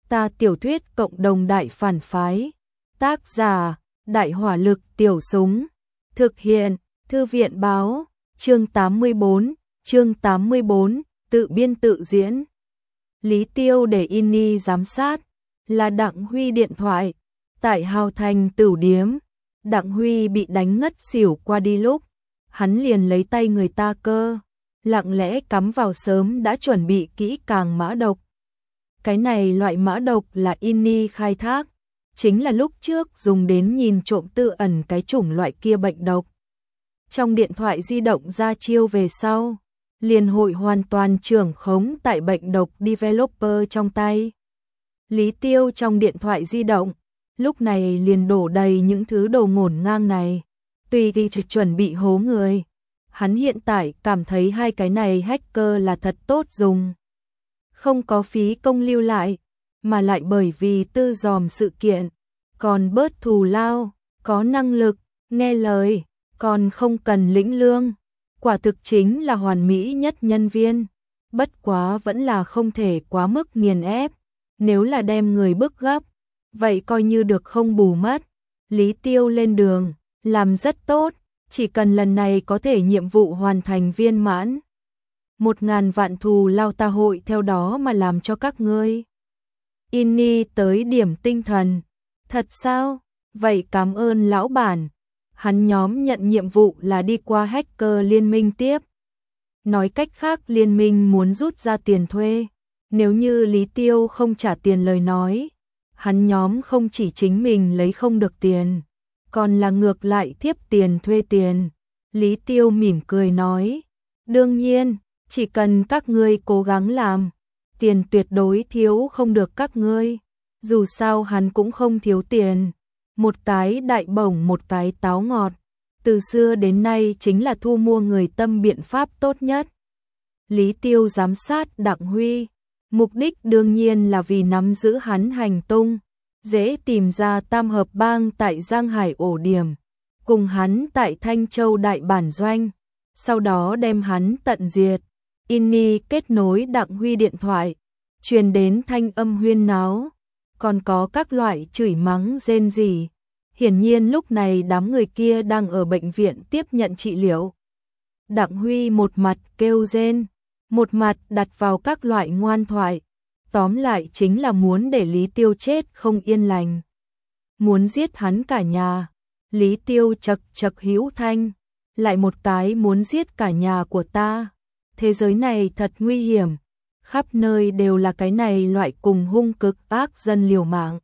Ta tiểu thuyết cộng đồng đại phản phái. Tác giả: Đại hỏa lực tiểu súng. Thực hiện: Thư viện báo. Chương 84, tự biên tự diễn. Lý Tiêu để Inni giám sát, là Đặng Huy điện thoại. Tại Hào Thành Tửu Điếm, Đặng Huy bị đánh ngất xỉu qua đi lúc, hắn liền lấy tay người ta cơ, lặng lẽ cắm vào sớm đã chuẩn bị kỹ càng mã độc. Cái này loại mã độc là Inni khai thác, chính là lúc trước dùng đến nhìn trộm tự ẩn cái chủng loại kia bệnh độc. Trong điện thoại di động ra chiêu về sau, liền hội hoàn toàn trưởng khống tại bệnh độc developer trong tay. Lý Tiêu trong điện thoại di động, lúc này liền đổ đầy những thứ đồ ngổn ngang này, tùy thì chuẩn bị hố người. Hắn hiện tại cảm thấy hai cái này hacker là thật tốt dùng. Không có phí công lưu lại, mà lại bởi vì tư dòm sự kiện, còn bớt thù lao, có năng lực, nghe lời, còn không cần lĩnh lương. Quả thực chính là hoàn mỹ nhất nhân viên. Bất quá vẫn là không thể quá mức nghiền ép. Nếu là đem người bức gấp, vậy coi như được không bù mất. Lý Tiêu lên đường, làm rất tốt, chỉ cần lần này có thể nhiệm vụ hoàn thành viên mãn. 1000 vạn thù lao ta hội theo đó mà làm cho các ngươi. Inni tới điểm tinh thần. Thật sao? Vậy cảm ơn lão bản. Hắn nhóm nhận nhiệm vụ là đi qua hacker liên minh tiếp. Nói cách khác liên minh muốn rút ra tiền thuê. Nếu như Lý Tiêu không trả tiền lời nói, hắn nhóm không chỉ chính mình lấy không được tiền, còn là ngược lại tiếp tiền thuê tiền. Lý Tiêu mỉm cười nói, đương nhiên, chỉ cần các ngươi cố gắng làm, tiền tuyệt đối thiếu không được các ngươi. Dù sao hắn cũng không thiếu tiền. Một cái đại bổng một cái táo ngọt, từ xưa đến nay chính là thu mua người tâm biện pháp tốt nhất. Lý Tiêu giám sát Đặng Huy, mục đích đương nhiên là vì nắm giữ hắn hành tung, dễ tìm ra tam hợp bang tại Giang Hải ổ điểm, cùng hắn tại Thanh Châu đại bản doanh, sau đó đem hắn tận diệt. Inni kết nối Đặng Huy điện thoại, truyền đến thanh âm huyên náo, còn có các loại chửi mắng rên rỉ. Hiển nhiên lúc này đám người kia đang ở bệnh viện tiếp nhận trị liệu. Đặng Huy một mặt kêu rên, một mặt đặt vào các loại ngoan thoại. Tóm lại chính là muốn để Lý Tiêu chết không yên lành. Muốn giết hắn cả nhà. Lý Tiêu chật chật hữu thanh. Lại một cái muốn giết cả nhà của ta. Thế giới này thật nguy hiểm. Khắp nơi đều là cái này loại cùng hung cực ác dân liều mạng.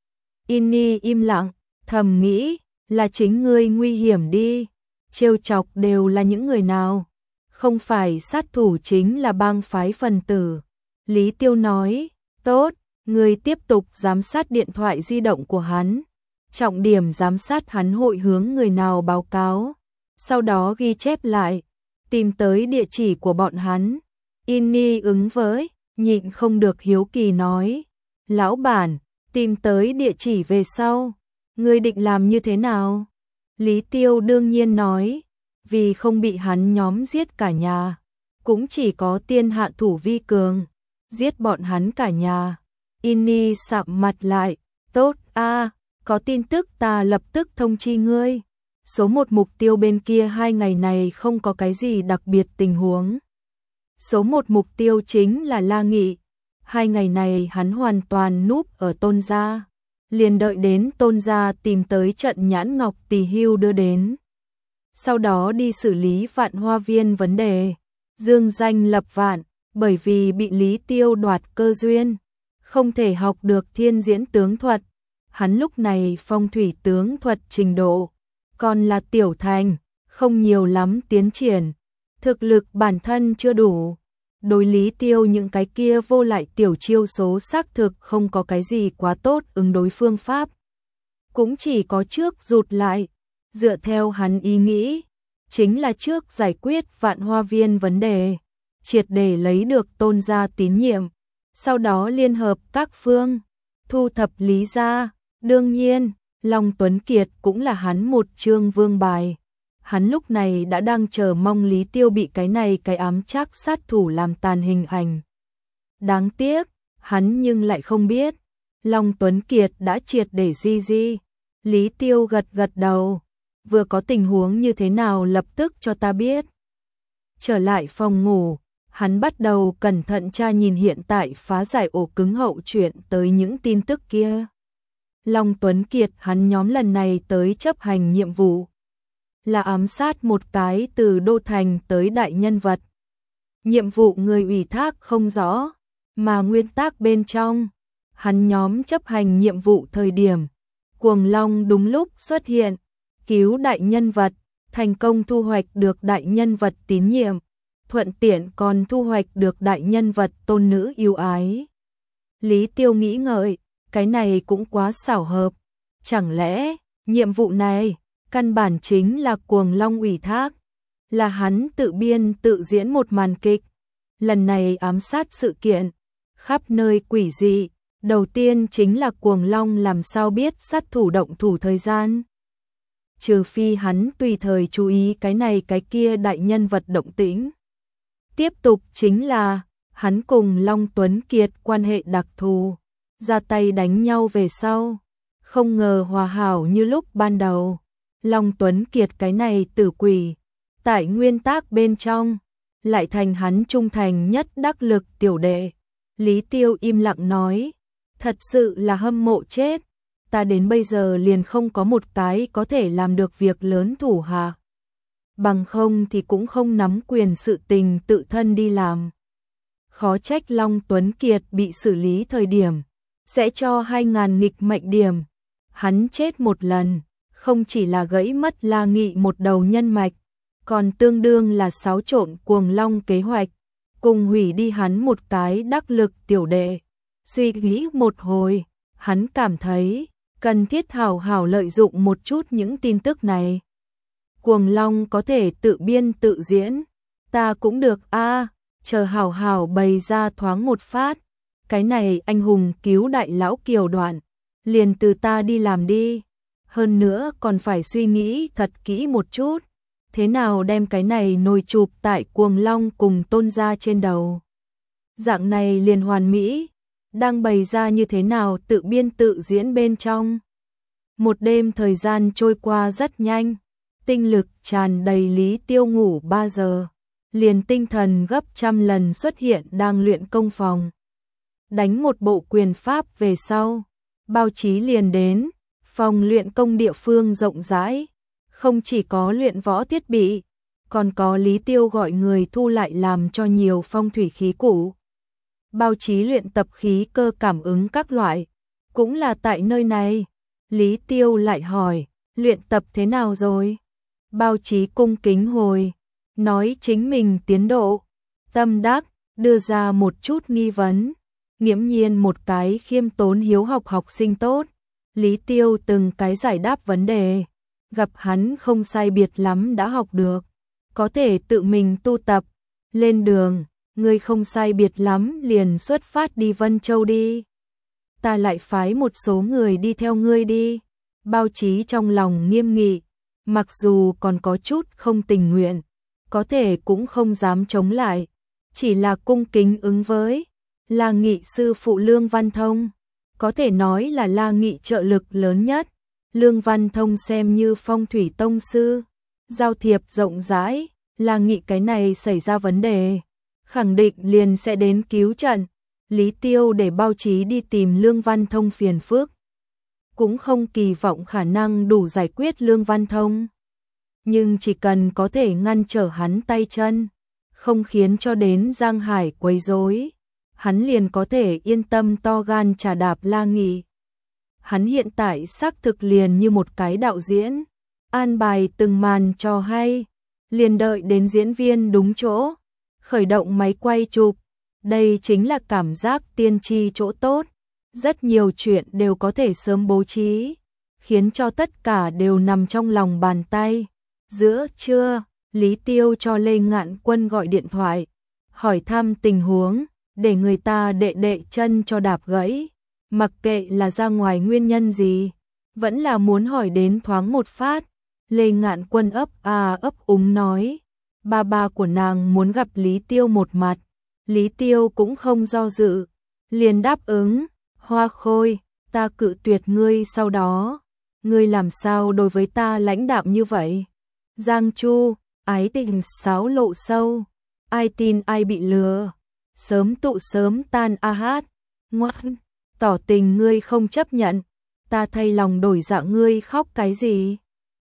Inni im lặng, thầm nghĩ, là chính ngươi nguy hiểm đi. Trêu chọc đều là những người nào? Không phải sát thủ chính là bang phái phần tử. Lý Tiêu nói, tốt, ngươi tiếp tục giám sát điện thoại di động của hắn. Trọng điểm giám sát hắn hội hướng người nào báo cáo. Sau đó ghi chép lại, tìm tới địa chỉ của bọn hắn. Inni ứng với, nhịn không được hiếu kỳ nói, lão bản, tìm tới địa chỉ về sau, ngươi định làm như thế nào? Lý Tiêu đương nhiên nói, vì không bị hắn nhóm giết cả nhà, cũng chỉ có tiên hạ thủ vi cường, giết bọn hắn cả nhà. Inni sạm mặt lại, tốt a, có tin tức ta lập tức thông chi ngươi. Số 1 mục tiêu bên kia 2 ngày này không có cái gì đặc biệt tình huống. Số 1 mục tiêu chính là La Nghị. 2 ngày này hắn hoàn toàn núp ở Tôn gia, liền đợi đến Tôn gia tìm tới trận Nhãn Ngọc Tỳ Hưu đưa đến. Sau đó đi xử lý Vạn Hoa Viên vấn đề. Dương danh lập vạn, bởi vì bị Lý Tiêu đoạt cơ duyên, không thể học được thiên diễn tướng thuật. Hắn lúc này phong thủy tướng thuật trình độ, còn là tiểu thành, không nhiều lắm tiến triển. Thực lực bản thân chưa đủ. Đối Lý Tiêu những cái kia vô lại tiểu chiêu số xác thực không có cái gì quá tốt ứng đối phương pháp. Cũng chỉ có trước rụt lại, dựa theo hắn ý nghĩ, chính là trước giải quyết Vạn Hoa Viên vấn đề, triệt để lấy được Tôn gia tín nhiệm, sau đó liên hợp các phương, thu thập Lý gia. Đương nhiên, Long Tuấn Kiệt cũng là hắn một chương vương bài. Hắn lúc này đã đang chờ mong Lý Tiêu bị cái này cái ám trác sát thủ làm tàn hình ảnh. Đáng tiếc, hắn nhưng lại không biết, Long Tuấn Kiệt đã triệt để di. Lý Tiêu gật gật đầu, vừa có tình huống như thế nào lập tức cho ta biết. Trở lại phòng ngủ, hắn bắt đầu cẩn thận tra nhìn hiện tại phá giải ổ cứng hậu chuyện tới những tin tức kia. Long Tuấn Kiệt hắn nhóm lần này tới chấp hành nhiệm vụ là ám sát một cái từ đô thành tới đại nhân vật. Nhiệm vụ người ủy thác không rõ, mà nguyên tắc bên trong, hắn nhóm chấp hành nhiệm vụ thời điểm, Cuồng Long đúng lúc xuất hiện, cứu đại nhân vật, thành công thu hoạch được đại nhân vật tín nhiệm, thuận tiện còn thu hoạch được đại nhân vật tôn nữ yêu ái. Lý Tiêu nghĩ ngợi, cái này cũng quá xảo hợp, chẳng lẽ nhiệm vụ này căn bản chính là Cuồng Long ủy thác, là hắn tự biên tự diễn một màn kịch. Lần này ám sát sự kiện, khắp nơi quỷ dị, đầu tiên chính là Cuồng Long làm sao biết sát thủ động thủ thời gian. Trừ phi hắn tùy thời chú ý cái này cái kia đại nhân vật động tĩnh. Tiếp tục chính là, hắn cùng Long Tuấn Kiệt quan hệ đặc thù, ra tay đánh nhau về sau, không ngờ hòa hảo như lúc ban đầu. Long Tuấn Kiệt cái này tử quỷ, tại nguyên tắc bên trong, lại thành hắn trung thành nhất đắc lực tiểu đệ. Lý Tiêu im lặng nói, thật sự là hâm mộ chết, ta đến bây giờ liền không có một cái có thể làm được việc lớn thủ hạ. Bằng không thì cũng không nắm quyền sự tình tự thân đi làm. Khó trách Long Tuấn Kiệt bị xử lý thời điểm, sẽ cho 2.000 nghịch mệnh điểm. Hắn chết một lần, không chỉ là gãy mất La Nghị một đầu nhân mạch, còn tương đương là xáo trộn Cuồng Long kế hoạch, cùng hủy đi hắn một cái đắc lực tiểu đệ. Suy nghĩ một hồi, hắn cảm thấy cần thiết hảo hảo lợi dụng một chút những tin tức này. Cuồng Long có thể tự biên tự diễn, ta cũng được a, chờ hảo hảo bày ra thoáng một phát, cái này anh hùng cứu đại lão kiều đoạn, liền từ ta đi làm đi. Hơn nữa còn phải suy nghĩ thật kỹ một chút, thế nào đem cái này nồi chụp tại Cuồng Long cùng Tôn gia trên đầu. Dạng này liền hoàn mỹ, đang bày ra như thế nào tự biên tự diễn bên trong. Một đêm thời gian trôi qua rất nhanh, tinh lực tràn đầy. Lý Tiêu ngủ 3 giờ, liền tinh thần gấp trăm lần xuất hiện đang luyện công phòng. Đánh một bộ quyền pháp về sau, Bao Chí liền đến. Phòng luyện công địa phương rộng rãi, không chỉ có luyện võ thiết bị, còn có Lý Tiêu gọi người thu lại làm cho nhiều phong thủy khí cụ. Bao Chí luyện tập khí cơ cảm ứng các loại, cũng là tại nơi này. Lý Tiêu lại hỏi, luyện tập thế nào rồi? Bao Chí cung kính hồi, nói chính mình tiến độ, tâm đắc, đưa ra một chút nghi vấn, nghiễm nhiên một cái khiêm tốn hiếu học học sinh tốt. Lý Tiêu từng cái giải đáp vấn đề, gặp hắn không sai biệt lắm đã học được, có thể tự mình tu tập, lên đường, ngươi không sai biệt lắm liền xuất phát đi Vân Châu đi. Ta lại phái một số người đi theo ngươi đi. Bao Chí trong lòng nghiêm nghị, mặc dù còn có chút không tình nguyện, có thể cũng không dám chống lại, chỉ là cung kính ứng với. La Nghị sư phụ Lương Văn Thông, có thể nói là La Nghị trợ lực lớn nhất. Lương Văn Thông xem như phong thủy tông sư, giao thiệp rộng rãi, La Nghị cái này xảy ra vấn đề, khẳng định liền sẽ đến cứu trận. Lý Tiêu để Bao Chí đi tìm Lương Văn Thông phiền phức, cũng không kỳ vọng khả năng đủ giải quyết Lương Văn Thông, nhưng chỉ cần có thể ngăn trở hắn tay chân, không khiến cho đến Giang Hải quấy rối, hắn liền có thể yên tâm to gan trà đạp La Nghị. Hắn hiện tại xác thực liền như một cái đạo diễn, an bài từng màn cho hay, liền đợi đến diễn viên đúng chỗ, khởi động máy quay chụp. Đây chính là cảm giác tiên tri chỗ tốt, rất nhiều chuyện đều có thể sớm bố trí, khiến cho tất cả đều nằm trong lòng bàn tay. Giữa trưa, Lý Tiêu cho Lê Ngạn Quân gọi điện thoại, hỏi thăm tình huống, để người ta đệ chân cho đạp gãy, mặc kệ là ra ngoài nguyên nhân gì, vẫn là muốn hỏi đến thoáng một phát. Lê Ngạn Quân ấp úng nói, ba của nàng muốn gặp Lý Tiêu một mặt. Lý Tiêu cũng không do dự, liền đáp ứng. Hoa Khôi, ta cự tuyệt ngươi sau đó, ngươi làm sao đối với ta lãnh đạm như vậy? Giang Chu, ái tình sáo lộ sâu, ai tin ai bị lừa, sớm tụ sớm tan a hát, ngoan, tỏ tình ngươi không chấp nhận, ta thay lòng đổi dạ ngươi khóc cái gì?